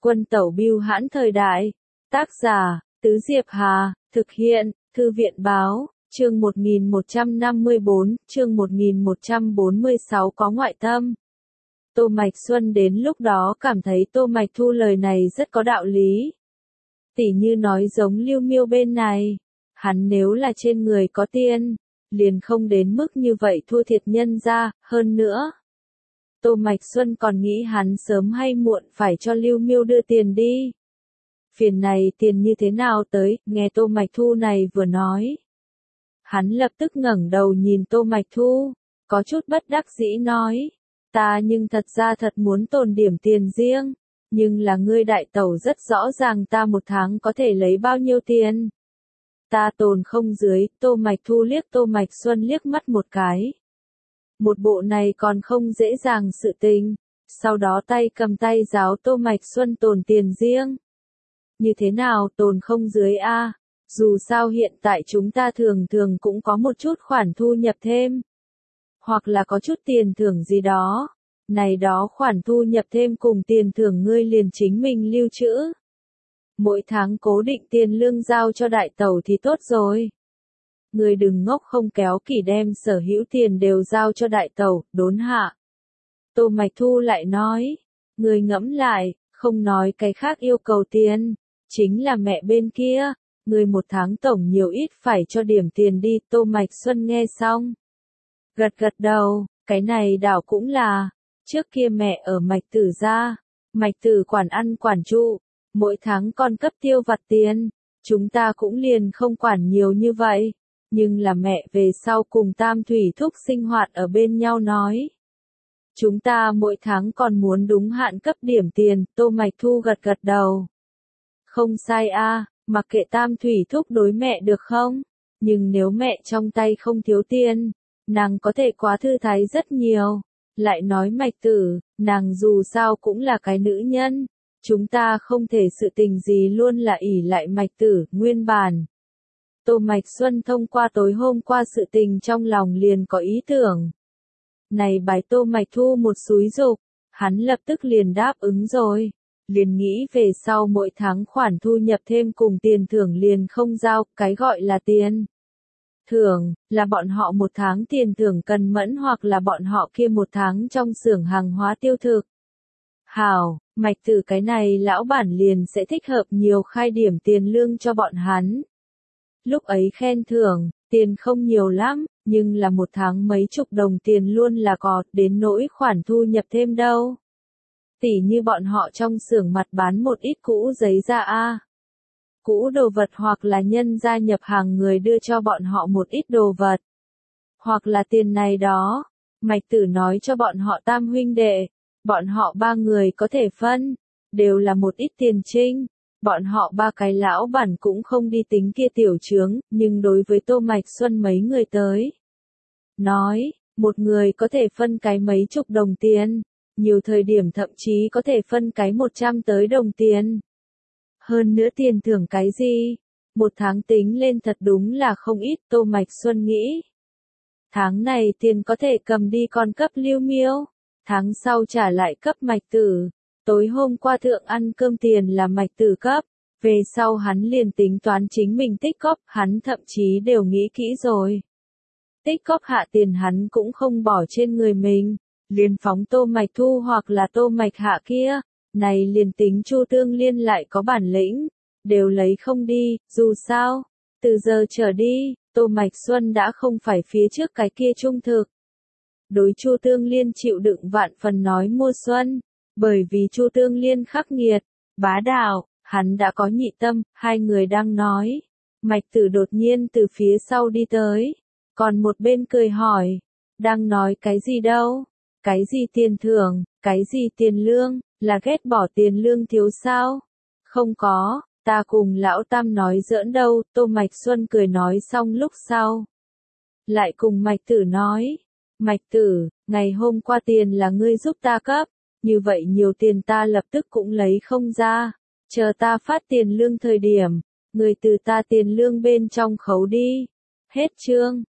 Quân tẩu bưu hãn thời đại. Tác giả, Tứ Diệp Hà, thực hiện, Thư viện báo, chương 1154, chương 1146 có ngoại tâm. Tô Mạch Xuân đến lúc đó cảm thấy Tô Mạch Thu lời này rất có đạo lý. Tỉ như nói giống Lưu Miêu bên này, hắn nếu là trên người có tiền, liền không đến mức như vậy thua thiệt nhân ra, hơn nữa. Tô Mạch Xuân còn nghĩ hắn sớm hay muộn phải cho Lưu Miêu đưa tiền đi. Phiền này tiền như thế nào tới, nghe Tô Mạch Thu này vừa nói. Hắn lập tức ngẩng đầu nhìn Tô Mạch Thu, có chút bất đắc dĩ nói, ta nhưng thật ra thật muốn tồn điểm tiền riêng, nhưng là ngươi đại tẩu rất rõ ràng ta một tháng có thể lấy bao nhiêu tiền. Ta tồn không dưới, Tô Mạch Thu liếc Tô Mạch Xuân liếc mắt một cái. Một bộ này còn không dễ dàng sự tình, sau đó tay cầm tay giáo Tô Mạch Xuân tồn tiền riêng. Như thế nào tồn không dưới a? Dù sao hiện tại chúng ta thường thường cũng có một chút khoản thu nhập thêm. Hoặc là có chút tiền thưởng gì đó. Này đó khoản thu nhập thêm cùng tiền thưởng ngươi liền chính mình lưu trữ. Mỗi tháng cố định tiền lương giao cho đại tẩu thì tốt rồi. Ngươi đừng ngốc không kéo kỷ đem sở hữu tiền đều giao cho đại tẩu, đốn hạ. Tô Mạch Thu lại nói, ngươi ngẫm lại, không nói cái khác yêu cầu tiền, chính là mẹ bên kia, ngươi một tháng tổng nhiều ít phải cho điểm tiền đi. Tô Mạch Xuân nghe xong, gật gật đầu, cái này đảo cũng là, trước kia mẹ ở Mạch Tử gia, Mạch Tử quản ăn quản trụ, mỗi tháng con cấp tiêu vặt tiền, chúng ta cũng liền không quản nhiều như vậy, nhưng là mẹ về sau cùng Tam Thủy Thúc sinh hoạt ở bên nhau nói. Chúng ta mỗi tháng còn muốn đúng hạn cấp điểm tiền. Tô Mạch Thu gật gật đầu. Không sai a, mặc kệ Tam Thủy Thúc đối mẹ được không? Nhưng nếu mẹ trong tay không thiếu tiền, nàng có thể quá thư thái rất nhiều. Lại nói Mạch Tử, nàng dù sao cũng là cái nữ nhân. Chúng ta không thể sự tình gì luôn là ỷ lại Mạch Tử, nguyên bản. Tô Mạch Xuân thông qua tối hôm qua sự tình trong lòng liền có ý tưởng. Này bài Tô Mạch Thu một xúi dục, hắn lập tức liền đáp ứng rồi. Liền nghĩ về sau mỗi tháng khoản thu nhập thêm cùng tiền thưởng liền không giao, cái gọi là tiền thưởng, là bọn họ một tháng tiền thưởng cần mẫn hoặc là bọn họ kia một tháng trong xưởng hàng hóa tiêu thực. Hảo, Mạch Tử cái này lão bản liền sẽ thích hợp nhiều khai điểm tiền lương cho bọn hắn. Lúc ấy khen thưởng, tiền không nhiều lắm, nhưng là một tháng mấy chục đồng tiền luôn là có, đến nỗi khoản thu nhập thêm đâu. Tỉ như bọn họ trong xưởng mặt bán một ít cũ giấy da a, cũ đồ vật hoặc là nhân gia nhập hàng người đưa cho bọn họ một ít đồ vật. Hoặc là tiền này đó, Mạch Tử nói cho bọn họ tam huynh đệ, bọn họ ba người có thể phân, đều là một ít tiền trinh. Bọn họ ba cái lão bản cũng không đi tính kia tiểu chướng, nhưng đối với Tô Mạch Xuân mấy người tới. Nói, một người có thể phân cái mấy chục đồng tiền, nhiều thời điểm thậm chí có thể phân cái 100 tới đồng tiền. Hơn nữa tiền thưởng cái gì? Một tháng tính lên thật đúng là không ít. Tô Mạch Xuân nghĩ. Tháng này tiền có thể cầm đi con cấp Lưu Miêu, tháng sau trả lại cấp Mạch Tử. Tối hôm qua thượng ăn cơm tiền là Mạch Tử cấp, về sau hắn liền tính toán chính mình tích góp, hắn thậm chí đều nghĩ kỹ rồi. Tích góp hạ tiền hắn cũng không bỏ trên người mình, liền phóng Tô Mạch Thu hoặc là Tô Mạch Hạ kia, này liền tính Chu Tương Liên lại có bản lĩnh, đều lấy không đi, dù sao, từ giờ trở đi, Tô Mạch Xuân đã không phải phía trước cái kia trung thực. Đối Chu Tương Liên chịu đựng vạn phần nói mua xuân. Bởi vì Chu Tương Liên khắc nghiệt, bá đạo, hắn đã có nhị tâm, hai người đang nói. Mạch Tử đột nhiên từ phía sau đi tới, còn một bên cười hỏi, đang nói cái gì đâu, cái gì tiền thưởng, cái gì tiền lương, là ghét bỏ tiền lương thiếu sao? Không có, ta cùng lão Tam nói giỡn đâu. Tô Mạch Xuân cười nói xong lúc sau. Lại cùng Mạch Tử nói, Mạch Tử, ngày hôm qua tiền là ngươi giúp ta cấp. Như vậy nhiều tiền ta lập tức cũng lấy không ra, chờ ta phát tiền lương thời điểm, người từ ta tiền lương bên trong khấu đi. Hết chương.